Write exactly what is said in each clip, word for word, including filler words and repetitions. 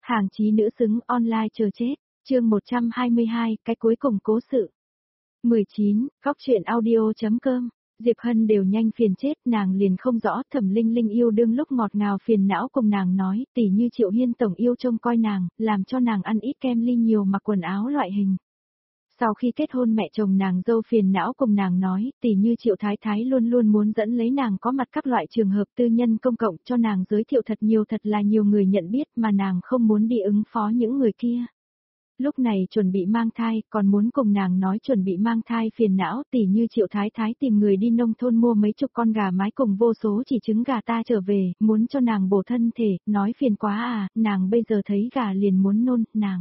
Hàng chí nữ xứng online chờ chết, chương một trăm hai mươi hai, cái cuối cùng cố sự. mười chín, góc truyện audio.com, Diệp Hân đều nhanh phiền chết, nàng liền không rõ Thẩm Linh Linh yêu đương lúc ngọt ngào phiền não cùng nàng nói, tỉ như Triệu Hiên tổng yêu trông coi nàng, làm cho nàng ăn ít kem ly nhiều mặc quần áo loại hình. Sau khi kết hôn mẹ chồng nàng dâu phiền não cùng nàng nói, tỉ như Triệu Thái Thái luôn luôn muốn dẫn lấy nàng có mặt các loại trường hợp tư nhân công cộng cho nàng giới thiệu thật nhiều thật là nhiều người nhận biết mà nàng không muốn đi ứng phó những người kia. Lúc này chuẩn bị mang thai, còn muốn cùng nàng nói chuẩn bị mang thai phiền não, tỉ như Triệu Thái Thái tìm người đi nông thôn mua mấy chục con gà mái cùng vô số chỉ trứng gà ta trở về, muốn cho nàng bổ thân thể, nói phiền quá à, nàng bây giờ thấy gà liền muốn nôn, nàng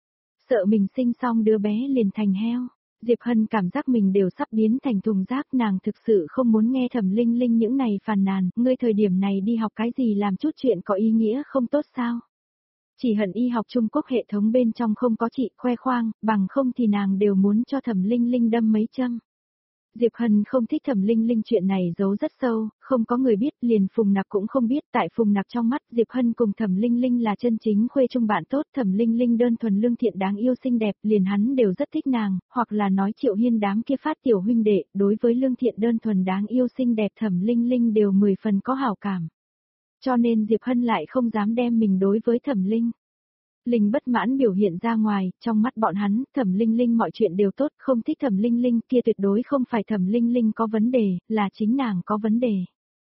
sợ mình sinh xong đứa bé liền thành heo. Diệp Hân cảm giác mình đều sắp biến thành thùng rác, nàng thực sự không muốn nghe Thẩm Linh Linh những này phàn nàn, ngươi thời điểm này đi học cái gì làm chút chuyện có ý nghĩa không tốt sao? Chỉ hận y học Trung Quốc hệ thống bên trong không có chị khoe khoang, bằng không thì nàng đều muốn cho Thẩm Linh Linh đâm mấy châm. Diệp Hân không thích Thẩm Linh Linh chuyện này giấu rất sâu, không có người biết, liền Phùng Nặc cũng không biết, tại Phùng Nặc trong mắt Diệp Hân cùng Thẩm Linh Linh là chân chính khuê trung bạn tốt, Thẩm Linh Linh đơn thuần lương thiện đáng yêu xinh đẹp, liền hắn đều rất thích nàng, hoặc là nói Triệu Hiên đám kia phát tiểu huynh đệ, đối với lương thiện đơn thuần đáng yêu xinh đẹp Thẩm Linh Linh đều mười phần có hảo cảm. Cho nên Diệp Hân lại không dám đem mình đối với Thẩm Linh Linh bất mãn biểu hiện ra ngoài, trong mắt bọn hắn, Thẩm Linh Linh mọi chuyện đều tốt, không thích Thẩm Linh Linh kia tuyệt đối không phải Thẩm Linh Linh có vấn đề, là chính nàng có vấn đề.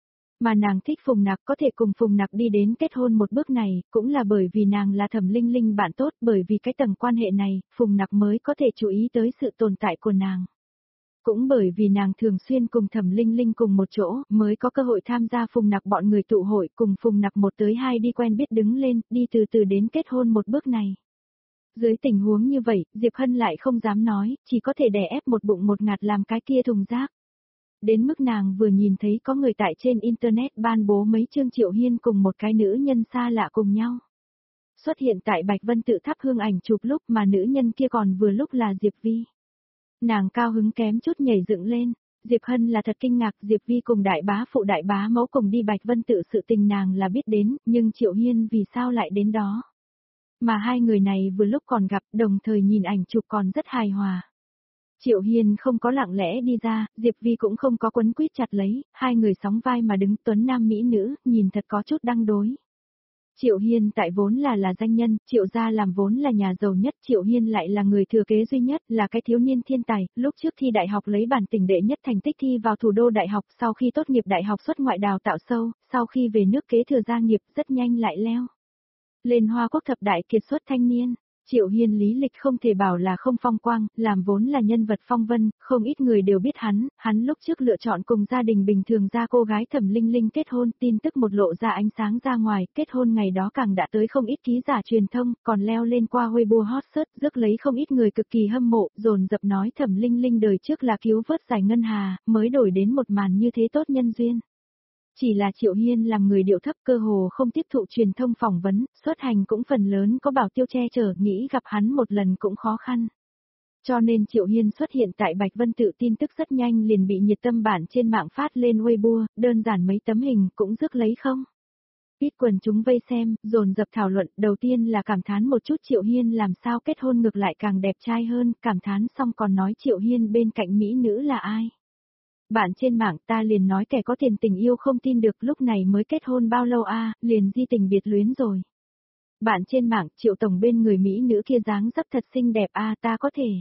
Mà nàng thích Phùng Nặc có thể cùng Phùng Nặc đi đến kết hôn một bước này, cũng là bởi vì nàng là Thẩm Linh Linh bạn tốt, bởi vì cái tầng quan hệ này, Phùng Nặc mới có thể chú ý tới sự tồn tại của nàng. Cũng bởi vì nàng thường xuyên cùng Thẩm Linh Linh cùng một chỗ, mới có cơ hội tham gia Phùng Nặc bọn người tụ hội, cùng Phùng Nặc một tới hai đi quen biết đứng lên, đi từ từ đến kết hôn một bước này. Dưới tình huống như vậy, Diệp Hân lại không dám nói, chỉ có thể đè ép một bụng một ngạt làm cái kia thùng rác. Đến mức nàng vừa nhìn thấy có người tại trên Internet ban bố mấy chương Triệu Hiên cùng một cái nữ nhân xa lạ cùng nhau. Xuất hiện tại Bạch Vân tự thắp hương ảnh chụp lúc mà nữ nhân kia còn vừa lúc là Diệp Vi. Nàng cao hứng kém chút nhảy dựng lên, Diệp Hân là thật kinh ngạc, Diệp Vi cùng đại bá phụ đại bá mẫu cùng đi Bạch Vân tự sự tình nàng là biết đến, nhưng Triệu Hiên vì sao lại đến đó. Mà hai người này vừa lúc còn gặp, đồng thời nhìn ảnh chụp còn rất hài hòa. Triệu Hiên không có lặng lẽ đi ra, Diệp Vi cũng không có quấn quýt chặt lấy, hai người sóng vai mà đứng tuấn nam mỹ nữ, nhìn thật có chút đăng đối. Triệu Hiên tại vốn là là danh nhân, Triệu gia làm vốn là nhà giàu nhất, Triệu Hiên lại là người thừa kế duy nhất, là cái thiếu niên thiên tài, lúc trước thi đại học lấy bản tỉnh đệ nhất thành tích thi vào thủ đô đại học, sau khi tốt nghiệp đại học xuất ngoại đào tạo sâu, sau khi về nước kế thừa gia nghiệp rất nhanh lại leo lên Hoa Quốc thập đại kiệt xuất thanh niên. Triệu Hiên lý lịch không thể bảo là không phong quang, làm vốn là nhân vật phong vân, không ít người đều biết hắn, hắn lúc trước lựa chọn cùng gia đình bình thường ra cô gái Thẩm Linh Linh kết hôn, tin tức một lộ ra ánh sáng ra ngoài, kết hôn ngày đó càng đã tới không ít ký giả truyền thông, còn leo lên qua Weibo hot search, rước lấy không ít người cực kỳ hâm mộ, dồn dập nói Thẩm Linh Linh đời trước là cứu vớt giải ngân hà, mới đổi đến một màn như thế tốt nhân duyên. Chỉ là Triệu Hiên làm người điệu thấp cơ hồ không tiếp thụ truyền thông phỏng vấn, xuất hành cũng phần lớn có bảo tiêu che chở, nghĩ gặp hắn một lần cũng khó khăn. Cho nên Triệu Hiên xuất hiện tại Bạch Vân tự tin tức rất nhanh liền bị nhiệt tâm bản trên mạng phát lên Weibo, đơn giản mấy tấm hình cũng rước lấy không. Ít quần chúng vây xem, dồn dập thảo luận, đầu tiên là cảm thán một chút Triệu Hiên làm sao kết hôn ngược lại càng đẹp trai hơn, cảm thán xong còn nói Triệu Hiên bên cạnh mỹ nữ là ai. Bạn trên mạng ta liền nói kẻ có tiền tình yêu không tin được lúc này mới kết hôn bao lâu a à, liền di tình biệt luyến rồi. Bạn trên mạng Triệu tổng bên người mỹ nữ kia dáng dấp thật xinh đẹp a à, ta có thể.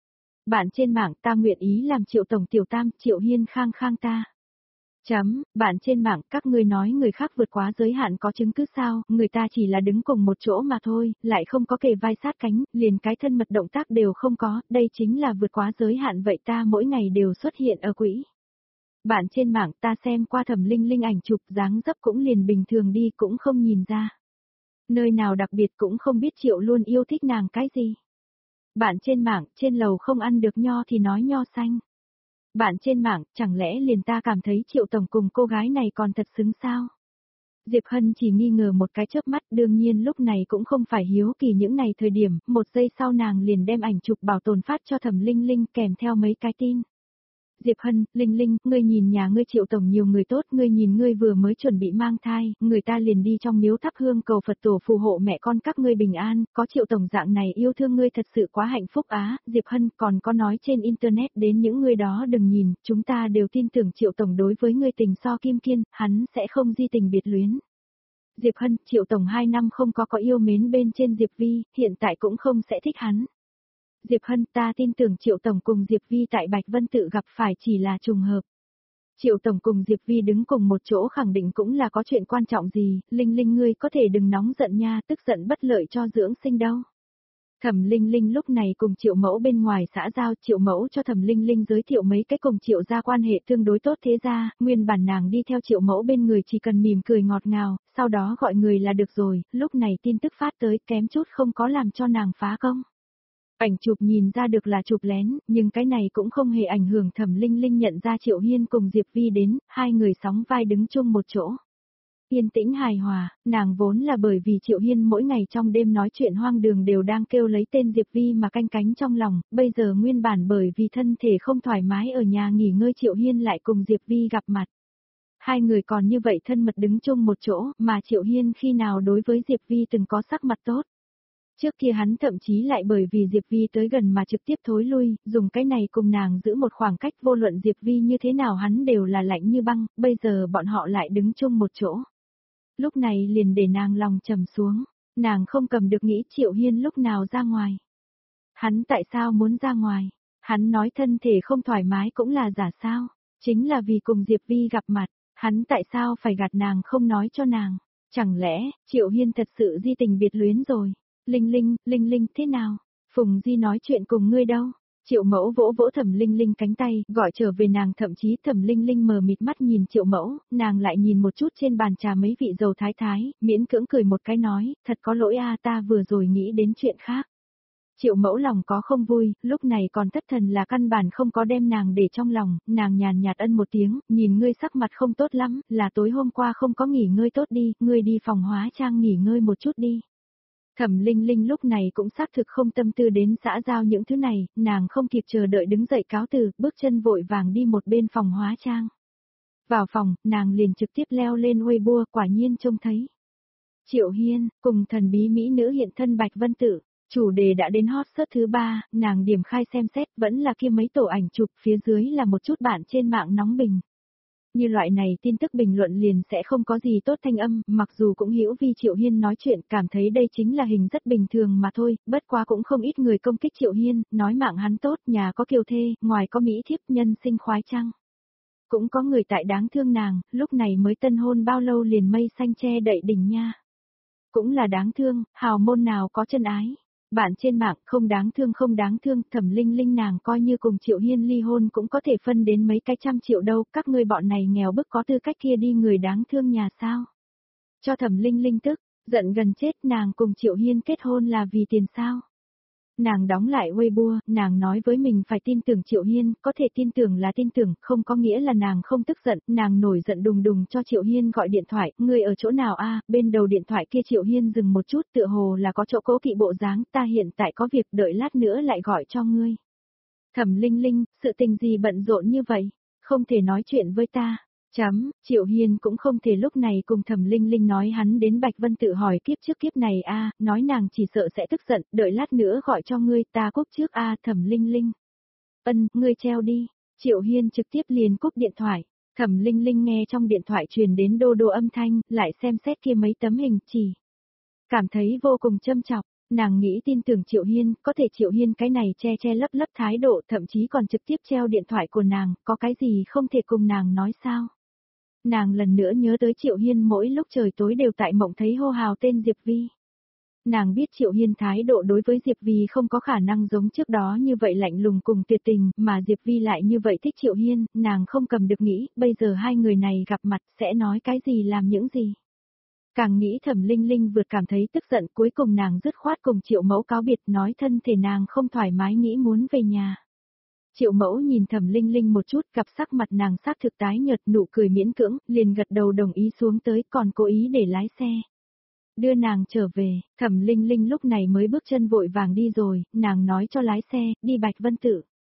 Bạn trên mạng ta nguyện ý làm Triệu tổng tiểu tam, Triệu Hiên khang khang ta. Chấm, bạn trên mạng các ngươi nói người khác vượt quá giới hạn có chứng cứ sao, người ta chỉ là đứng cùng một chỗ mà thôi, lại không có kề vai sát cánh, liền cái thân mật động tác đều không có, đây chính là vượt quá giới hạn vậy ta mỗi ngày đều xuất hiện ở quỹ. Bạn trên mạng ta xem qua Thẩm Linh Linh ảnh chụp dáng dấp cũng liền bình thường đi cũng không nhìn ra. Nơi nào đặc biệt cũng không biết Triệu luôn yêu thích nàng cái gì. Bạn trên mạng, trên lầu không ăn được nho thì nói nho xanh. Bạn trên mạng, chẳng lẽ liền ta cảm thấy Triệu tổng cùng cô gái này còn thật xứng sao? Diệp Hân chỉ nghi ngờ một cái chớp mắt, đương nhiên lúc này cũng không phải hiếu kỳ những này thời điểm, một giây sau nàng liền đem ảnh chụp bảo tồn phát cho Thẩm Linh Linh kèm theo mấy cái tin. Diệp Hân, Linh Linh, ngươi nhìn nhà ngươi Triệu tổng nhiều người tốt, ngươi nhìn ngươi vừa mới chuẩn bị mang thai, người ta liền đi trong miếu thắp hương cầu Phật tổ phù hộ mẹ con các ngươi bình an, có Triệu tổng dạng này yêu thương ngươi thật sự quá hạnh phúc á. Diệp Hân còn có nói trên internet đến những người đó đừng nhìn, chúng ta đều tin tưởng Triệu tổng đối với ngươi tình so kim kiên, hắn sẽ không di tình biệt luyến. Diệp Hân, Triệu tổng hai năm không có có yêu mến bên trên Diệp Vi, hiện tại cũng không sẽ thích hắn. Diệp Hân, ta tin tưởng Triệu tổng cùng Diệp Vi tại Bạch Vân Tự gặp phải chỉ là trùng hợp. Triệu tổng cùng Diệp Vi đứng cùng một chỗ khẳng định cũng là có chuyện quan trọng gì, Linh Linh ngươi có thể đừng nóng giận nha, tức giận bất lợi cho dưỡng sinh đâu. Thẩm Linh Linh lúc này cùng Triệu mẫu bên ngoài xã giao, Triệu mẫu cho Thẩm Linh Linh giới thiệu mấy cái cùng Triệu gia quan hệ tương đối tốt thế ra, nguyên bản nàng đi theo Triệu mẫu bên người chỉ cần mỉm cười ngọt ngào, sau đó gọi người là được rồi, lúc này tin tức phát tới kém chút không có làm cho nàng phá công. Ảnh chụp nhìn ra được là chụp lén, nhưng cái này cũng không hề ảnh hưởng Thẩm Linh Linh nhận ra Triệu Hiên cùng Diệp Vi đến, hai người sóng vai đứng chung một chỗ. Yên tĩnh hài hòa, nàng vốn là bởi vì Triệu Hiên mỗi ngày trong đêm nói chuyện hoang đường đều đang kêu lấy tên Diệp Vi mà canh cánh trong lòng, bây giờ nguyên bản bởi vì thân thể không thoải mái ở nhà nghỉ ngơi Triệu Hiên lại cùng Diệp Vi gặp mặt. Hai người còn như vậy thân mật đứng chung một chỗ, mà Triệu Hiên khi nào đối với Diệp Vi từng có sắc mặt tốt. Trước kia hắn thậm chí lại bởi vì Diệp Vi tới gần mà trực tiếp thối lui, dùng cái này cùng nàng giữ một khoảng cách vô luận Diệp Vi như thế nào hắn đều là lạnh như băng, bây giờ bọn họ lại đứng chung một chỗ. Lúc này liền để nàng lòng trầm xuống, nàng không cầm được nghĩ Triệu Hiên lúc nào ra ngoài. Hắn tại sao muốn ra ngoài? Hắn nói thân thể không thoải mái cũng là giả sao? Chính là vì cùng Diệp Vi gặp mặt, hắn tại sao phải gạt nàng không nói cho nàng? Chẳng lẽ, Triệu Hiên thật sự di tình biệt luyến rồi? Linh Linh, Linh Linh thế nào? Phùng Di nói chuyện cùng ngươi đâu? Triệu mẫu vỗ vỗ Thẩm Linh Linh cánh tay, gọi trở về nàng, thậm chí Thẩm Linh Linh mờ mịt mắt nhìn Triệu mẫu, nàng lại nhìn một chút trên bàn trà mấy vị dầu thái thái, miễn cưỡng cười một cái nói, thật có lỗi a, ta vừa rồi nghĩ đến chuyện khác. Triệu mẫu lòng có không vui, lúc này còn thất thần là căn bản không có đem nàng để trong lòng, nàng nhàn nhạt ân một tiếng, nhìn ngươi sắc mặt không tốt lắm, là tối hôm qua không có nghỉ ngơi tốt đi, ngươi đi phòng hóa trang nghỉ ngơi một chút đi. Thẩm Linh Linh lúc này cũng xác thực không tâm tư đến xã giao những thứ này, nàng không kịp chờ đợi đứng dậy cáo từ, bước chân vội vàng đi một bên phòng hóa trang. Vào phòng, nàng liền trực tiếp leo lên Weibo, quả nhiên trông thấy. Triệu Hiên, cùng thần bí mỹ nữ hiện thân Bạch Vân Tự, chủ đề đã đến hot search thứ ba, nàng điểm khai xem xét vẫn là kia mấy tổ ảnh chụp, phía dưới là một chút bạn trên mạng nóng bình. Như loại này tin tức bình luận liền sẽ không có gì tốt thanh âm, mặc dù cũng hiểu vì Triệu Hiên nói chuyện cảm thấy đây chính là hình rất bình thường mà thôi, bất quá cũng không ít người công kích Triệu Hiên, nói mạng hắn tốt, nhà có kiều thê, ngoài có mỹ thiếp nhân sinh khoái trăng. Cũng có người tại đáng thương nàng, lúc này mới tân hôn bao lâu liền mây xanh che đậy đỉnh nha. Cũng là đáng thương, hào môn nào có chân ái. Bạn trên mạng không đáng thương không đáng thương, Thẩm Linh Linh nàng coi như cùng Triệu Hiên ly hôn cũng có thể phân đến mấy cái trăm triệu đâu, các ngươi bọn này nghèo bức có tư cách kia đi người đáng thương nhà sao. Cho Thẩm Linh Linh tức, giận gần chết, nàng cùng Triệu Hiên kết hôn là vì tiền sao. Nàng đóng lại Weibo, nàng nói với mình phải tin tưởng Triệu Hiên, có thể tin tưởng là tin tưởng, không có nghĩa là nàng không tức giận, nàng nổi giận đùng đùng cho Triệu Hiên gọi điện thoại, ngươi ở chỗ nào a? Bên đầu điện thoại kia Triệu Hiên dừng một chút, tựa hồ là có chỗ cố kỵ bộ dáng, ta hiện tại có việc, đợi lát nữa lại gọi cho ngươi. Thẩm Linh Linh, sự tình gì bận rộn như vậy, không thể nói chuyện với ta. Chấm, Triệu Hiên cũng không thể lúc này cùng Thẩm Linh Linh nói hắn đến Bạch Vân Tự hỏi kiếp trước kiếp này a, nói nàng chỉ sợ sẽ tức giận, đợi lát nữa gọi cho ngươi, ta cúp trước a, Thẩm Linh Linh. Ân, ngươi treo đi. Triệu Hiên trực tiếp liền cúp điện thoại. Thẩm Linh Linh nghe trong điện thoại truyền đến đô đô âm thanh, lại xem xét kia mấy tấm hình chỉ. Cảm thấy vô cùng châm chọc, nàng nghĩ tin tưởng Triệu Hiên, có thể Triệu Hiên cái này che che lấp lấp thái độ, thậm chí còn trực tiếp treo điện thoại của nàng, có cái gì không thể cùng nàng nói sao? Nàng lần nữa nhớ tới Triệu Hiên mỗi lúc trời tối đều tại mộng thấy hô hào tên Diệp Vi. Nàng biết Triệu Hiên thái độ đối với Diệp Vi không có khả năng giống trước đó như vậy lạnh lùng cùng tuyệt tình, mà Diệp Vi lại như vậy thích Triệu Hiên, nàng không cầm được nghĩ, bây giờ hai người này gặp mặt sẽ nói cái gì làm những gì. Càng nghĩ Thẩm Linh Linh vượt cảm thấy tức giận, cuối cùng nàng dứt khoát cùng Triệu Mẫu cáo biệt, nói thân thể nàng không thoải mái nghĩ muốn về nhà. Triệu Mẫu nhìn Thẩm Linh Linh một chút, gặp sắc mặt nàng sắc thực tái nhợt, nụ cười miễn cưỡng, liền gật đầu đồng ý xuống tới, còn cố ý để lái xe. Đưa nàng trở về, Thẩm Linh Linh lúc này mới bước chân vội vàng đi rồi, nàng nói cho lái xe, đi Bạch Vân Tự.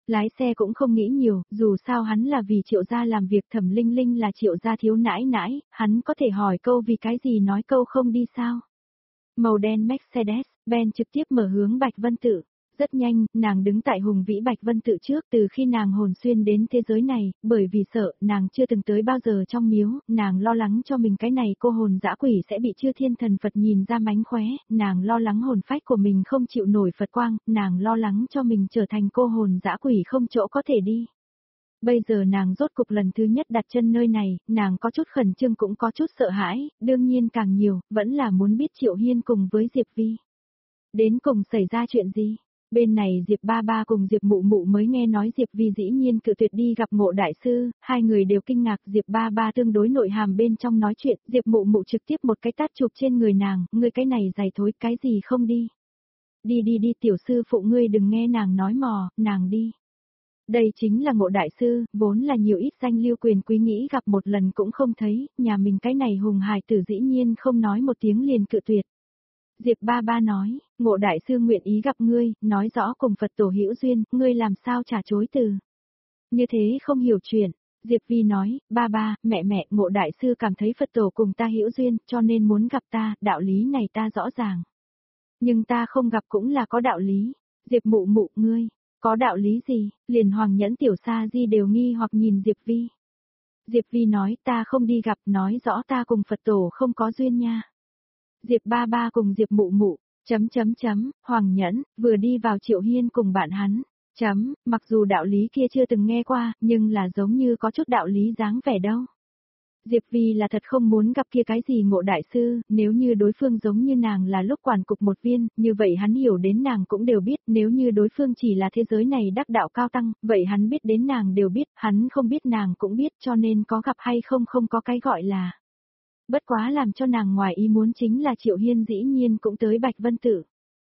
Lái xe cũng không nghĩ nhiều, dù sao hắn là vì Triệu gia làm việc, Thẩm Linh Linh là Triệu gia thiếu nãi nãi, hắn có thể hỏi câu vì cái gì nói câu không đi sao. Màu đen Mercedes-Benz trực tiếp mở hướng Bạch Vân Tự. Rất nhanh, nàng đứng tại hùng vĩ Bạch Vân Tự trước từ khi nàng hồn xuyên đến thế giới này, bởi vì sợ, nàng chưa từng tới bao giờ trong miếu, nàng lo lắng cho mình cái này cô hồn dã quỷ sẽ bị chư thiên thần Phật nhìn ra mánh khóe, nàng lo lắng hồn phách của mình không chịu nổi Phật quang, nàng lo lắng cho mình trở thành cô hồn dã quỷ không chỗ có thể đi. Bây giờ nàng rốt cục lần thứ nhất đặt chân nơi này, nàng có chút khẩn trương cũng có chút sợ hãi, đương nhiên càng nhiều, vẫn là muốn biết Triệu Hiên cùng với Diệp Vi. Đến cùng xảy ra chuyện gì? Bên này Diệp Ba Ba cùng Diệp Mụ Mụ mới nghe nói Diệp Vi dĩ nhiên cự tuyệt đi gặp Ngộ Đại Sư, hai người đều kinh ngạc. Diệp Ba Ba tương đối nội hàm bên trong nói chuyện, Diệp Mụ Mụ trực tiếp một cái tát chụp trên người nàng, ngươi cái này dày thối cái gì không đi. Đi đi đi tiểu sư phụ ngươi đừng nghe nàng nói mò, nàng đi. Đây chính là Ngộ Đại Sư, vốn là nhiều ít danh lưu quyền quý nghĩ gặp một lần cũng không thấy, nhà mình cái này hùng hài tử dĩ nhiên không nói một tiếng liền cự tuyệt. Diệp Ba Ba nói, Ngộ Đại Sư nguyện ý gặp ngươi, nói rõ cùng Phật tổ hữu duyên, ngươi làm sao trả chối từ. Như thế không hiểu chuyện. Diệp Vi nói, ba ba, mẹ mẹ, Ngộ Đại Sư cảm thấy Phật tổ cùng ta hữu duyên, cho nên muốn gặp ta, đạo lý này ta rõ ràng. Nhưng ta không gặp cũng là có đạo lý. Diệp Mụ Mụ, ngươi, có đạo lý gì? Liền Hoàng Nhẫn Tiểu Sa Di đều nghi hoặc nhìn Diệp Vi. Diệp Vi nói, ta không đi gặp, nói rõ ta cùng Phật tổ không có duyên nha. Diệp Ba Ba cùng Diệp Mụ Mụ, chấm chấm chấm, Hoàng Nhẫn, vừa đi vào Triệu Hiên cùng bạn hắn, chấm, mặc dù đạo lý kia chưa từng nghe qua, nhưng là giống như có chút đạo lý dáng vẻ đâu. Diệp Vi là thật không muốn gặp kia cái gì Ngộ Đại Sư, nếu như đối phương giống như nàng là lúc quản cục một viên, như vậy hắn hiểu đến nàng cũng đều biết, nếu như đối phương chỉ là thế giới này đắc đạo cao tăng, vậy hắn biết đến nàng đều biết, hắn không biết nàng cũng biết cho nên có gặp hay không không có cái gọi là. Bất quá làm cho nàng ngoài ý muốn chính là Triệu Hiên dĩ nhiên cũng tới Bạch Vân Tự.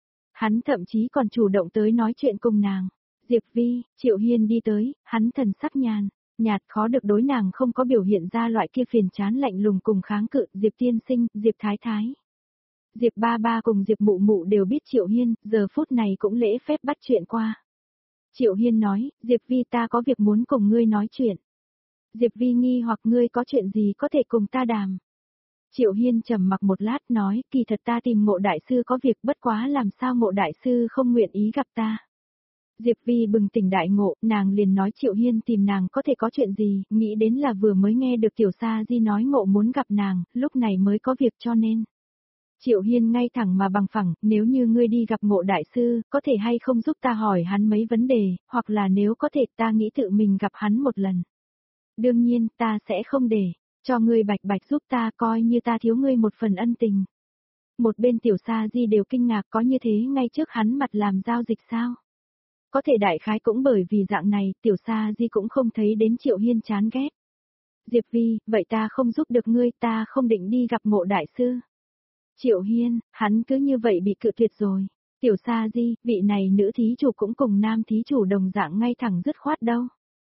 Hắn thậm chí còn chủ động tới nói chuyện cùng nàng. Diệp Vi, Triệu Hiên đi tới, hắn thần sắc nhàn, nhạt khó được đối nàng không có biểu hiện ra loại kia phiền chán lạnh lùng cùng kháng cự. Diệp Tiên Sinh, Diệp Thái Thái. Diệp Ba Ba cùng Diệp Mụ Mụ đều biết Triệu Hiên, giờ phút này cũng lễ phép bắt chuyện qua. Triệu Hiên nói, Diệp Vi ta có việc muốn cùng ngươi nói chuyện. Diệp Vi nghi hoặc ngươi có chuyện gì có thể cùng ta đàm. Triệu Hiên trầm mặc một lát nói, kỳ thật ta tìm Ngộ Đại Sư có việc bất quá làm sao Ngộ Đại Sư không nguyện ý gặp ta. Diệp Vi bừng tỉnh đại ngộ, nàng liền nói Triệu Hiên tìm nàng có thể có chuyện gì, nghĩ đến là vừa mới nghe được Tiểu Sa Di nói Ngộ muốn gặp nàng, lúc này mới có việc cho nên. Triệu Hiên ngay thẳng mà bằng phẳng, nếu như ngươi đi gặp Ngộ Đại Sư, có thể hay không giúp ta hỏi hắn mấy vấn đề, hoặc là nếu có thể ta nghĩ tự mình gặp hắn một lần. Đương nhiên, ta sẽ không để. Cho ngươi bạch bạch giúp ta coi như ta thiếu ngươi một phần ân tình. Một bên Tiểu Sa Di đều kinh ngạc có như thế ngay trước hắn mặt làm giao dịch sao. Có thể đại khái cũng bởi vì dạng này Tiểu Sa Di cũng không thấy đến Triệu Hiên chán ghét. Diệp Vi, vậy ta không giúp được ngươi ta không định đi gặp Ngộ Đại Sư. Triệu Hiên, hắn cứ như vậy bị cự tuyệt rồi. Tiểu Sa Di, vị này nữ thí chủ cũng cùng nam thí chủ đồng dạng ngay thẳng dứt khoát đâu.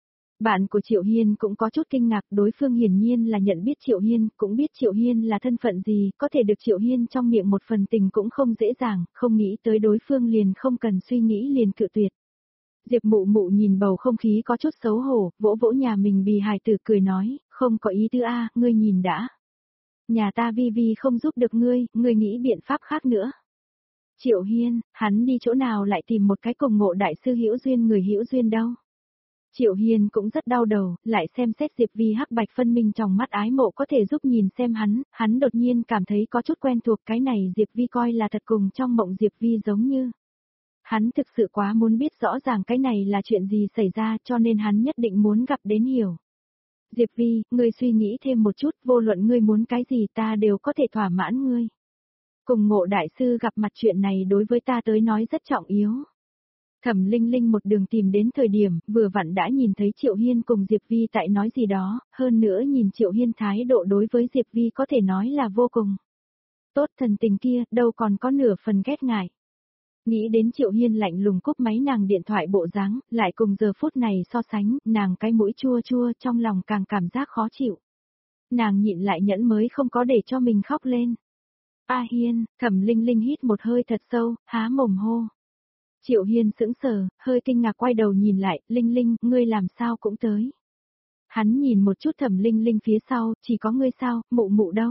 Bạn của Triệu Hiên cũng có chút kinh ngạc, đối phương hiển nhiên là nhận biết Triệu Hiên, cũng biết Triệu Hiên là thân phận gì, có thể được Triệu Hiên trong miệng một phần tình cũng không dễ dàng, không nghĩ tới đối phương liền không cần suy nghĩ liền cự tuyệt. Diệp Mụ Mụ nhìn bầu không khí có chút xấu hổ, vỗ vỗ nhà mình bì hài tử cười nói, không có ý tứ a, ngươi nhìn đã. Nhà ta Vi Vi không giúp được ngươi, ngươi nghĩ biện pháp khác nữa. Triệu Hiên, hắn đi chỗ nào lại tìm một cái cùng Ngộ Đại Sư hữu duyên người hữu duyên đâu. Triệu Hiên cũng rất đau đầu, lại xem xét Diệp Vi hắc bạch phân minh trong mắt ái mộ có thể giúp nhìn xem hắn, hắn đột nhiên cảm thấy có chút quen thuộc cái này Diệp Vi coi là thật cùng trong mộng Diệp Vi giống như. Hắn thực sự quá muốn biết rõ ràng cái này là chuyện gì xảy ra cho nên hắn nhất định muốn gặp đến hiểu. Diệp Vi, ngươi suy nghĩ thêm một chút, vô luận ngươi muốn cái gì ta đều có thể thỏa mãn ngươi. Cùng Ngộ Đại Sư gặp mặt chuyện này đối với ta tới nói rất trọng yếu. Thẩm Linh Linh một đường tìm đến thời điểm, vừa vặn đã nhìn thấy Triệu Hiên cùng Diệp Vi tại nói gì đó, hơn nữa nhìn Triệu Hiên thái độ đối với Diệp Vi có thể nói là vô cùng tốt, thần tình kia, đâu còn có nửa phần ghét ngại. Nghĩ đến Triệu Hiên lạnh lùng cúp máy nàng điện thoại bộ dáng, lại cùng giờ phút này so sánh, nàng cái mũi chua chua trong lòng càng cảm giác khó chịu. Nàng nhịn lại nhẫn mới không có để cho mình khóc lên. A Hiên, Thẩm Linh Linh hít một hơi thật sâu, há mồm hô. Triệu Hiên sững sờ, hơi kinh ngạc quay đầu nhìn lại, Linh Linh, ngươi làm sao cũng tới. Hắn nhìn một chút Thẩm Linh Linh phía sau, chỉ có ngươi sao, mụ mụ đâu.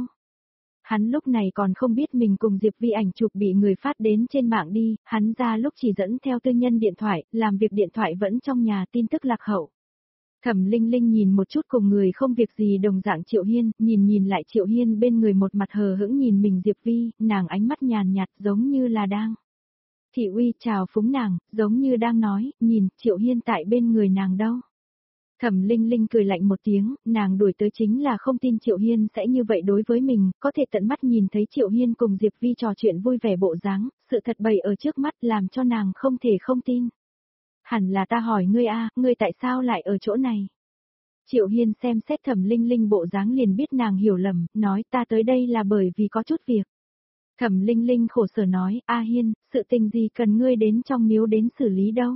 Hắn lúc này còn không biết mình cùng Diệp Vi ảnh chụp bị người phát đến trên mạng đi, hắn ra lúc chỉ dẫn theo tư nhân điện thoại, làm việc điện thoại vẫn trong nhà tin tức lạc hậu. Thẩm Linh Linh nhìn một chút cùng người không việc gì đồng dạng Triệu Hiên, nhìn nhìn lại Triệu Hiên bên người một mặt hờ hững nhìn mình Diệp Vi, nàng ánh mắt nhàn nhạt giống như là đang. Thị uy chào phúng nàng, giống như đang nói, nhìn Triệu Hiên tại bên người nàng đâu. Thẩm Linh Linh cười lạnh một tiếng, nàng đuổi tới chính là không tin Triệu Hiên sẽ như vậy đối với mình, có thể tận mắt nhìn thấy Triệu Hiên cùng Diệp Vi trò chuyện vui vẻ bộ dáng, sự thật bày ở trước mắt làm cho nàng không thể không tin. Hẳn là ta hỏi ngươi a, ngươi tại sao lại ở chỗ này? Triệu Hiên xem xét Thẩm Linh Linh bộ dáng liền biết nàng hiểu lầm, nói ta tới đây là bởi vì có chút việc. Thẩm Linh Linh khổ sở nói, A Hiên, sự tình gì cần ngươi đến trong miếu đến xử lý đâu?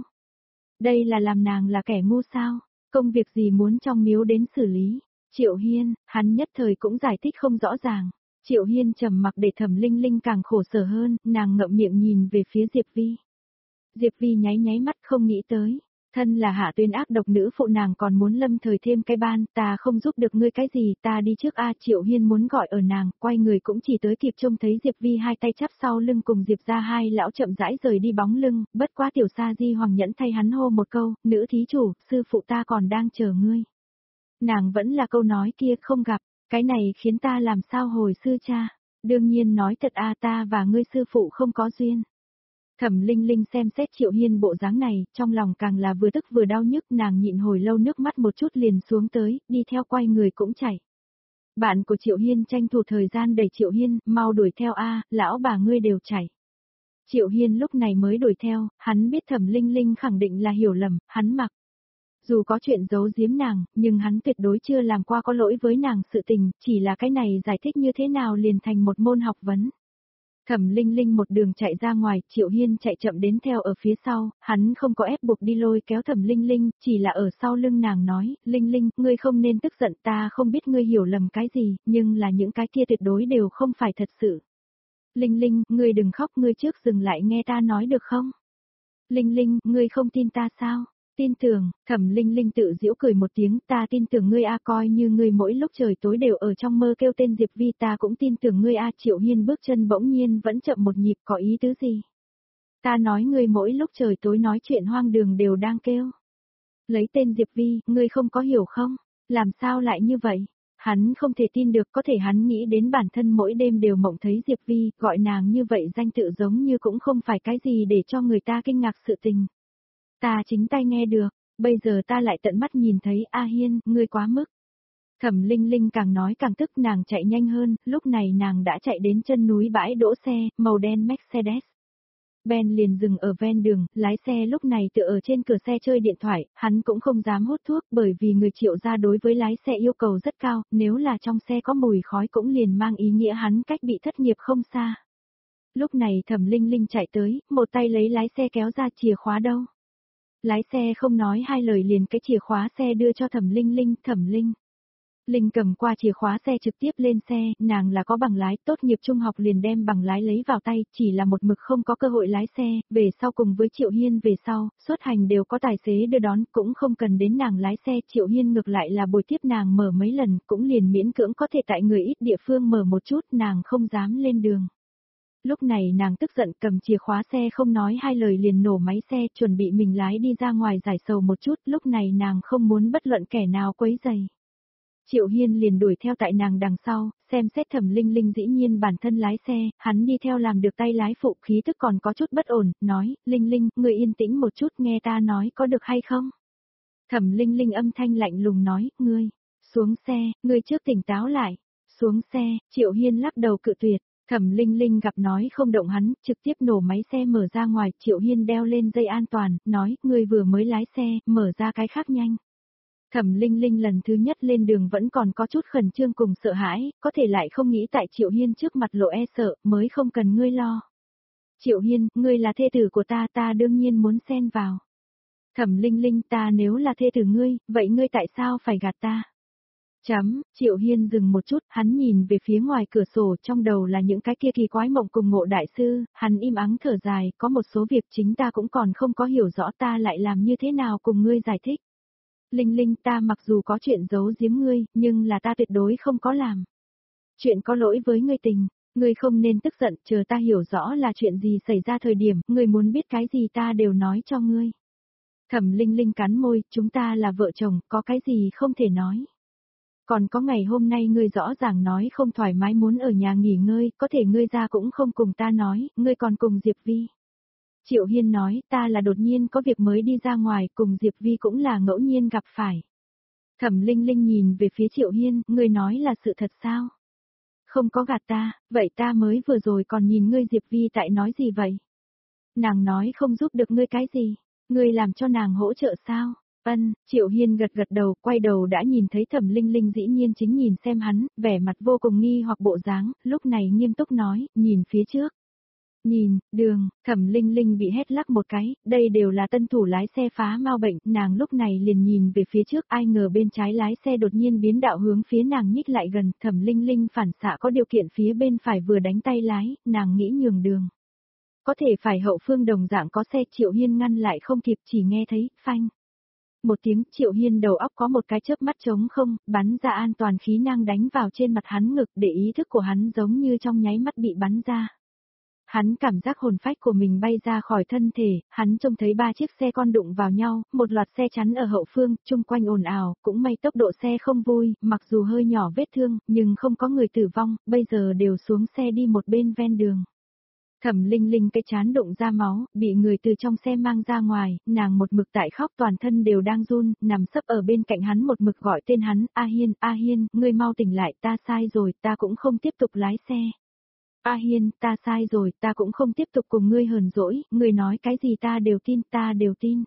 Đây là làm nàng là kẻ ngu sao? Công việc gì muốn trong miếu đến xử lý? Triệu Hiên, hắn nhất thời cũng giải thích không rõ ràng. Triệu Hiên trầm mặc để Thẩm Linh Linh càng khổ sở hơn, nàng ngậm miệng nhìn về phía Diệp Vi. Diệp Vi nháy nháy mắt không nghĩ tới. Thân là hạ tuyên ác độc nữ phụ nàng còn muốn lâm thời thêm cái ban, ta không giúp được ngươi cái gì, ta đi trước a. Triệu Hiên muốn gọi ở nàng, quay người cũng chỉ tới kịp trông thấy Diệp Vi hai tay chắp sau lưng cùng Diệp ra hai lão chậm rãi rời đi bóng lưng, bất quá tiểu sa di hoàng nhẫn thay hắn hô một câu, nữ thí chủ, sư phụ ta còn đang chờ ngươi. Nàng vẫn là câu nói kia không gặp, cái này khiến ta làm sao hồi sư cha, đương nhiên nói thật a ta và ngươi sư phụ không có duyên. Thẩm Linh Linh xem xét Triệu Hiên bộ dáng này, trong lòng càng là vừa tức vừa đau nhức, nàng nhịn hồi lâu nước mắt một chút liền xuống tới, đi theo quay người cũng chảy. Bạn của Triệu Hiên tranh thủ thời gian đẩy Triệu Hiên, mau đuổi theo a, lão bà ngươi đều chảy. Triệu Hiên lúc này mới đuổi theo, hắn biết Thẩm Linh Linh khẳng định là hiểu lầm, hắn mặc. Dù có chuyện giấu giếm nàng, nhưng hắn tuyệt đối chưa làm qua có lỗi với nàng sự tình, chỉ là cái này giải thích như thế nào liền thành một môn học vấn. Thẩm Linh Linh một đường chạy ra ngoài, Triệu Hiên chạy chậm đến theo ở phía sau, hắn không có ép buộc đi lôi kéo Thẩm Linh Linh, chỉ là ở sau lưng nàng nói, Linh Linh, ngươi không nên tức giận, ta không biết ngươi hiểu lầm cái gì, nhưng là những cái kia tuyệt đối đều không phải thật sự. Linh Linh, ngươi đừng khóc, ngươi trước dừng lại nghe ta nói được không? Linh Linh, ngươi không tin ta sao? Tin tưởng, Thẩm Linh Linh tự giễu cười một tiếng, ta tin tưởng ngươi a, coi như ngươi mỗi lúc trời tối đều ở trong mơ kêu tên Diệp Vi, ta cũng tin tưởng ngươi a. Triệu Hiên bước chân bỗng nhiên vẫn chậm một nhịp, có ý tứ gì? Ta nói ngươi mỗi lúc trời tối nói chuyện hoang đường đều đang kêu. Lấy tên Diệp Vi, ngươi không có hiểu không? Làm sao lại như vậy? Hắn không thể tin được, có thể hắn nghĩ đến bản thân mỗi đêm đều mộng thấy Diệp Vi, gọi nàng như vậy danh tự giống như cũng không phải cái gì để cho người ta kinh ngạc sự tình. Ta chính tay nghe được, bây giờ ta lại tận mắt nhìn thấy, A Hiên, ngươi quá mức. Thẩm Linh Linh càng nói càng tức, nàng chạy nhanh hơn, lúc này nàng đã chạy đến chân núi bãi đỗ xe, màu đen Mercedes. Ben liền dừng ở ven đường, lái xe lúc này tựa ở trên cửa xe chơi điện thoại, hắn cũng không dám hút thuốc bởi vì người Triệu gia đối với lái xe yêu cầu rất cao, nếu là trong xe có mùi khói cũng liền mang ý nghĩa hắn cách bị thất nghiệp không xa. Lúc này Thẩm Linh Linh chạy tới, một tay lấy lái xe kéo ra chìa khóa đâu. Lái xe không nói hai lời liền cái chìa khóa xe đưa cho Thẩm Linh Linh, Thẩm Linh. Linh cầm qua chìa khóa xe trực tiếp lên xe, nàng là có bằng lái, tốt nghiệp trung học liền đem bằng lái lấy vào tay, chỉ là một mực không có cơ hội lái xe, về sau cùng với Triệu Hiên về sau, xuất hành đều có tài xế đưa đón, cũng không cần đến nàng lái xe, Triệu Hiên ngược lại là bồi tiếp nàng mở mấy lần, cũng liền miễn cưỡng có thể tại người ít địa phương mở một chút, nàng không dám lên đường. Lúc này nàng tức giận cầm chìa khóa xe không nói hai lời liền nổ máy xe chuẩn bị mình lái đi ra ngoài giải sầu một chút, lúc này nàng không muốn bất luận kẻ nào quấy rầy. Triệu Hiên liền đuổi theo tại nàng đằng sau, xem xét Thẩm Linh Linh dĩ nhiên bản thân lái xe, hắn đi theo làm được tay lái phụ khí tức còn có chút bất ổn, nói, Linh Linh, ngươi yên tĩnh một chút nghe ta nói có được hay không? Thẩm Linh Linh âm thanh lạnh lùng nói, ngươi, xuống xe, ngươi trước tỉnh táo lại, xuống xe, Triệu Hiên lắc đầu cự tuyệt. Thẩm Linh Linh gặp nói không động hắn, trực tiếp nổ máy xe mở ra ngoài, Triệu Hiên đeo lên dây an toàn, nói, ngươi vừa mới lái xe, mở ra cái khác nhanh. Thẩm Linh Linh lần thứ nhất lên đường vẫn còn có chút khẩn trương cùng sợ hãi, có thể lại không nghĩ tại Triệu Hiên trước mặt lộ e sợ, mới không cần ngươi lo. Triệu Hiên, ngươi là thê tử của ta, ta đương nhiên muốn xen vào. Thẩm Linh Linh, ta nếu là thê tử ngươi, vậy ngươi tại sao phải gạt ta? Chấm, Triệu Hiên dừng một chút, hắn nhìn về phía ngoài cửa sổ, trong đầu là những cái kia kỳ quái mộng cùng Ngộ đại sư, hắn im ắng thở dài, có một số việc chính ta cũng còn không có hiểu rõ, ta lại làm như thế nào cùng ngươi giải thích. Linh Linh, ta mặc dù có chuyện giấu giếm ngươi, nhưng là ta tuyệt đối không có làm. Chuyện có lỗi với ngươi tình, ngươi không nên tức giận, chờ ta hiểu rõ là chuyện gì xảy ra thời điểm, ngươi muốn biết cái gì ta đều nói cho ngươi. Thẩm Linh Linh cắn môi, chúng ta là vợ chồng, có cái gì không thể nói. Còn có ngày hôm nay ngươi rõ ràng nói không thoải mái muốn ở nhà nghỉ ngơi, có thể ngươi ra cũng không cùng ta nói, ngươi còn cùng Diệp Vi. Triệu Hiên nói, ta là đột nhiên có việc mới đi ra ngoài, cùng Diệp Vi cũng là ngẫu nhiên gặp phải. Thẩm Linh Linh nhìn về phía Triệu Hiên, ngươi nói là sự thật sao? Không có gạt ta, vậy ta mới vừa rồi còn nhìn ngươi Diệp Vi tại nói gì vậy? Nàng nói không giúp được ngươi cái gì, ngươi làm cho nàng hỗ trợ sao? Ân, Triệu Hiên gật gật đầu, quay đầu đã nhìn thấy Thẩm Linh Linh dĩ nhiên chính nhìn xem hắn, vẻ mặt vô cùng nghi hoặc bộ dáng, lúc này nghiêm túc nói, nhìn phía trước. Nhìn, đường, Thẩm Linh Linh bị hét lắc một cái, đây đều là tân thủ lái xe phá mau bệnh, nàng lúc này liền nhìn về phía trước, ai ngờ bên trái lái xe đột nhiên biến đạo hướng phía nàng nhích lại gần, Thẩm Linh Linh phản xạ có điều kiện phía bên phải vừa đánh tay lái, nàng nghĩ nhường đường. Có thể phải hậu phương đồng dạng có xe, Triệu Hiên ngăn lại không kịp, chỉ nghe thấy, phanh. Một tiếng, Triệu Hiên đầu óc có một cái chớp mắt trống không, bắn ra an toàn khí năng đánh vào trên mặt hắn ngực, để ý thức của hắn giống như trong nháy mắt bị bắn ra. Hắn cảm giác hồn phách của mình bay ra khỏi thân thể, hắn trông thấy ba chiếc xe con đụng vào nhau, một loạt xe chắn ở hậu phương, chung quanh ồn ào, cũng may tốc độ xe không vui, mặc dù hơi nhỏ vết thương, nhưng không có người tử vong, bây giờ đều xuống xe đi một bên ven đường. Thẩm Linh Linh cái chán đụng ra máu, bị người từ trong xe mang ra ngoài, nàng một mực tại khóc toàn thân đều đang run, nằm sấp ở bên cạnh hắn một mực gọi tên hắn, A Hiên, A Hiên, ngươi mau tỉnh lại, ta sai rồi, ta cũng không tiếp tục lái xe. A Hiên, ta sai rồi, ta cũng không tiếp tục cùng ngươi hờn dỗi, ngươi nói cái gì ta đều tin, ta đều tin.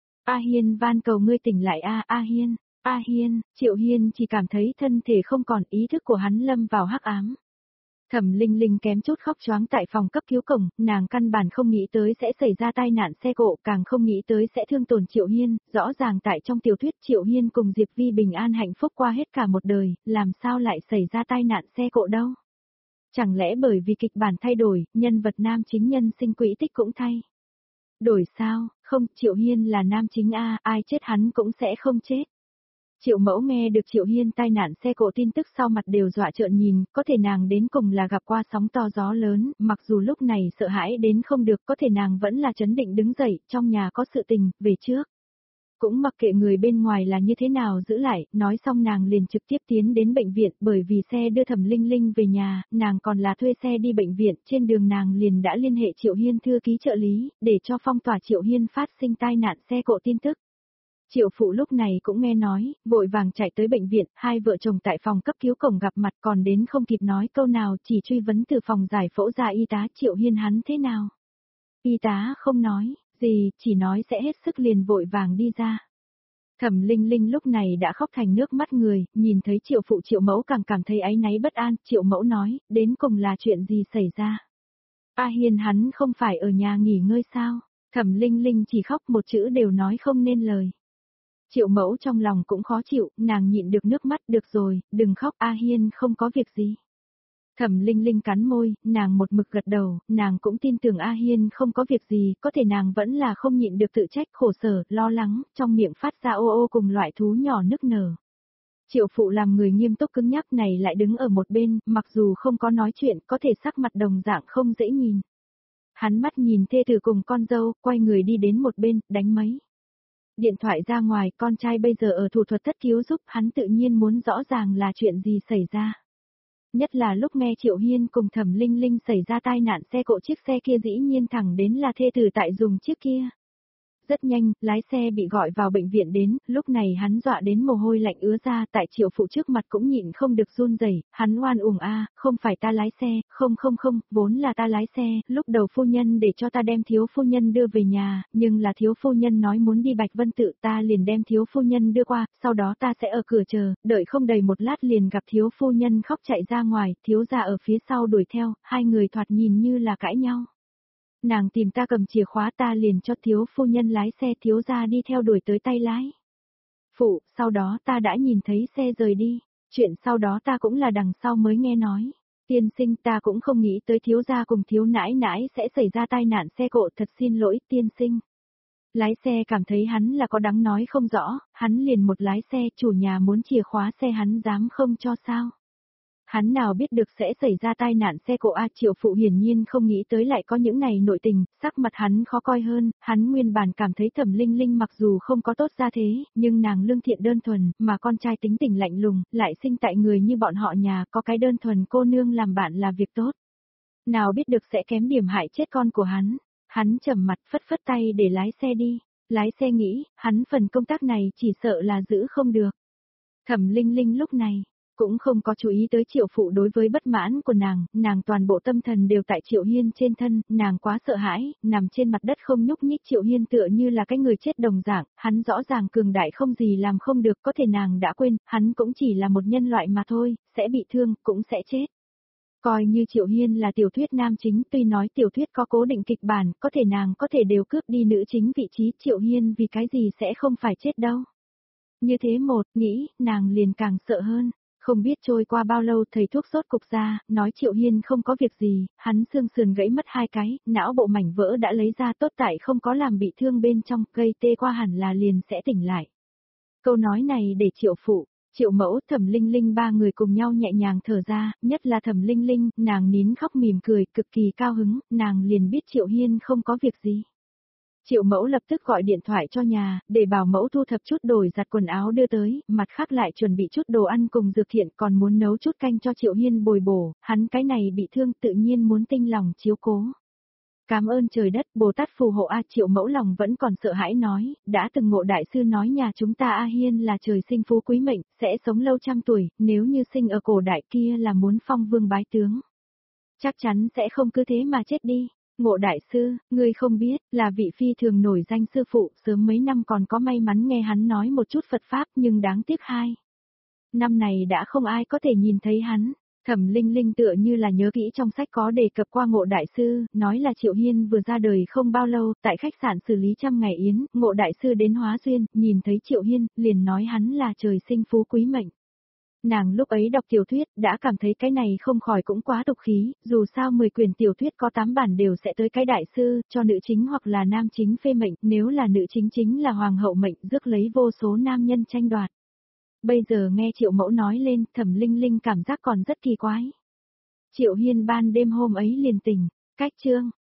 A Hiên van cầu ngươi tỉnh lại a, A Hiên, A Hiên, Triệu Hiên chỉ cảm thấy thân thể không còn, ý thức của hắn lâm vào hắc ám. Thẩm Linh Linh kém chút khóc choáng tại phòng cấp cứu cổng, nàng căn bản không nghĩ tới sẽ xảy ra tai nạn xe cộ, càng không nghĩ tới sẽ thương tổn Triệu Hiên, rõ ràng tại trong tiểu thuyết Triệu Hiên cùng Diệp Vi bình an hạnh phúc qua hết cả một đời, làm sao lại xảy ra tai nạn xe cộ đâu? Chẳng lẽ bởi vì kịch bản thay đổi, nhân vật nam chính nhân sinh quỹ tích cũng thay? Đổi sao, không, Triệu Hiên là nam chính a, ai chết hắn cũng sẽ không chết. Triệu Mẫu nghe được Triệu Hiên tai nạn xe cộ tin tức sau mặt đều dọa trợn nhìn, có thể nàng đến cùng là gặp qua sóng to gió lớn, mặc dù lúc này sợ hãi đến không được, có thể nàng vẫn là trấn định đứng dậy, trong nhà có sự tình, về trước. Cũng mặc kệ người bên ngoài là như thế nào giữ lại, nói xong nàng liền trực tiếp tiến đến bệnh viện, bởi vì xe đưa Thẩm Linh Linh về nhà, nàng còn là thuê xe đi bệnh viện, trên đường nàng liền đã liên hệ Triệu Hiên thư ký trợ lý, để cho phong tỏa Triệu Hiên phát sinh tai nạn xe cộ tin tức. Triệu phụ lúc này cũng nghe nói, vội vàng chạy tới bệnh viện, hai vợ chồng tại phòng cấp cứu cổng gặp mặt còn đến không kịp nói câu nào, chỉ truy vấn từ phòng giải phẫu ra y tá Triệu Hiên hắn thế nào. Y tá không nói gì, chỉ nói sẽ hết sức liền vội vàng đi ra. Thẩm Linh Linh lúc này đã khóc thành nước mắt người, nhìn thấy Triệu phụ Triệu Mẫu càng cảm thấy áy náy bất an, Triệu Mẫu nói, đến cùng là chuyện gì xảy ra. A Hiên hắn không phải ở nhà nghỉ ngơi sao, Thẩm Linh Linh chỉ khóc một chữ đều nói không nên lời. Triệu Mẫu trong lòng cũng khó chịu, nàng nhịn được nước mắt, được rồi, đừng khóc, A Hiên không có việc gì. Thẩm Linh Linh cắn môi, nàng một mực gật đầu, nàng cũng tin tưởng A Hiên không có việc gì, có thể nàng vẫn là không nhịn được tự trách, khổ sở, lo lắng, trong miệng phát ra ô ô cùng loại thú nhỏ nức nở. Triệu phụ làm người nghiêm túc cứng nhắc này lại đứng ở một bên, mặc dù không có nói chuyện, có thể sắc mặt đồng dạng không dễ nhìn. Hắn mắt nhìn thê tử cùng con dâu, quay người đi đến một bên, đánh máy. Điện thoại ra ngoài, con trai bây giờ ở thủ thuật thất cứu giúp, hắn tự nhiên muốn rõ ràng là chuyện gì xảy ra. Nhất là lúc nghe Triệu Hiên cùng Thẩm Linh Linh xảy ra tai nạn xe cộ, chiếc xe kia dĩ nhiên thẳng đến là thê tử tại dùng chiếc kia. Rất nhanh, lái xe bị gọi vào bệnh viện đến, lúc này hắn dọa đến mồ hôi lạnh ứa ra, tại Triệu phụ trước mặt cũng nhịn không được run rẩy, hắn oan uổng a, không phải ta lái xe, không không không, vốn là ta lái xe, lúc đầu phu nhân để cho ta đem thiếu phu nhân đưa về nhà, nhưng là thiếu phu nhân nói muốn đi Bạch Vân Tự, ta liền đem thiếu phu nhân đưa qua, sau đó ta sẽ ở cửa chờ, đợi không đầy một lát liền gặp thiếu phu nhân khóc chạy ra ngoài, thiếu gia ở phía sau đuổi theo, hai người thoạt nhìn như là cãi nhau. Nàng tìm ta cầm chìa khóa, ta liền cho thiếu phu nhân lái xe, thiếu gia đi theo đuổi tới tay lái. Phụ, sau đó ta đã nhìn thấy xe rời đi. Chuyện sau đó ta cũng là đằng sau mới nghe nói. Tiên sinh, ta cũng không nghĩ tới thiếu gia cùng thiếu nãi nãi sẽ xảy ra tai nạn xe cộ, thật xin lỗi tiên sinh. Lái xe cảm thấy hắn là có đáng nói không rõ, hắn liền một lái xe, chủ nhà muốn chìa khóa xe hắn dám không cho sao. Hắn nào biết được sẽ xảy ra tai nạn xe cộ a. Triệu phụ hiển nhiên không nghĩ tới lại có những này nội tình, sắc mặt hắn khó coi hơn, hắn nguyên bản cảm thấy Thẩm Linh Linh mặc dù không có tốt ra thế, nhưng nàng lương thiện đơn thuần, mà con trai tính tình lạnh lùng, lại sinh tại người như bọn họ nhà, có cái đơn thuần cô nương làm bạn là việc tốt. Nào biết được sẽ kém điểm hại chết con của hắn. Hắn trầm mặt phất phất tay để lái xe đi. Lái xe nghĩ, hắn phần công tác này chỉ sợ là giữ không được. Thẩm Linh Linh lúc này cũng không có chú ý tới Triệu phụ đối với bất mãn của nàng, nàng toàn bộ tâm thần đều tại Triệu Hiên trên thân, nàng quá sợ hãi, nằm trên mặt đất không nhúc nhích. Triệu Hiên tựa như là cái người chết đồng dạng, hắn rõ ràng cường đại không gì làm không được, có thể nàng đã quên, hắn cũng chỉ là một nhân loại mà thôi, sẽ bị thương, cũng sẽ chết. Coi như Triệu Hiên là tiểu thuyết nam chính, tuy nói tiểu thuyết có cố định kịch bản, có thể nàng có thể đều cướp đi nữ chính vị trí, Triệu Hiên vì cái gì sẽ không phải chết đâu. Như thế một, nghĩ, nàng liền càng sợ hơn. Không biết trôi qua bao lâu thầy thuốc sốt cục ra, nói Triệu Hiên không có việc gì, hắn xương sườn gãy mất hai cái, não bộ mảnh vỡ đã lấy ra, tốt tại không có làm bị thương bên trong, gây tê qua hẳn là liền sẽ tỉnh lại. Câu nói này để Triệu phụ, Triệu mẫu, Thẩm Linh Linh ba người cùng nhau nhẹ nhàng thở ra, nhất là Thẩm Linh Linh, nàng nín khóc mỉm cười, cực kỳ cao hứng, nàng liền biết Triệu Hiên không có việc gì. Triệu mẫu lập tức gọi điện thoại cho nhà, để bảo mẫu thu thập chút đổi giặt quần áo đưa tới, mặt khác lại chuẩn bị chút đồ ăn cùng dược thiện, còn muốn nấu chút canh cho Triệu Hiên bồi bổ, hắn cái này bị thương tự nhiên muốn tinh lòng chiếu cố. Cảm ơn trời đất, Bồ Tát phù hộ a. Triệu mẫu lòng vẫn còn sợ hãi nói, đã từng Ngộ đại sư nói nhà chúng ta A Hiên là trời sinh phú quý mệnh, sẽ sống lâu trăm tuổi, nếu như sinh ở cổ đại kia là muốn phong vương bái tướng. Chắc chắn sẽ không cứ thế mà chết đi. Ngộ đại sư, ngươi không biết, là vị phi thường nổi danh sư phụ, sớm mấy năm còn có may mắn nghe hắn nói một chút Phật Pháp, nhưng đáng tiếc hai. Năm này đã không ai có thể nhìn thấy hắn. Thẩm Linh Linh tựa như là nhớ kỹ trong sách có đề cập qua Ngộ đại sư, nói là Triệu Hiên vừa ra đời không bao lâu, tại khách sạn xử lý trăm ngày yến, Ngộ đại sư đến Hóa Duyên, nhìn thấy Triệu Hiên, liền nói hắn là trời sinh phú quý mệnh. Nàng lúc ấy đọc tiểu thuyết, đã cảm thấy cái này không khỏi cũng quá tục khí, dù sao mười quyển tiểu thuyết có tám bản đều sẽ tới cái đại sư, cho nữ chính hoặc là nam chính phê mệnh, nếu là nữ chính chính là hoàng hậu mệnh, rước lấy vô số nam nhân tranh đoạt. Bây giờ nghe Triệu mẫu nói lên, Thẩm Linh Linh cảm giác còn rất kỳ quái. Triệu Hiên ban đêm hôm ấy liền tỉnh, cách chương.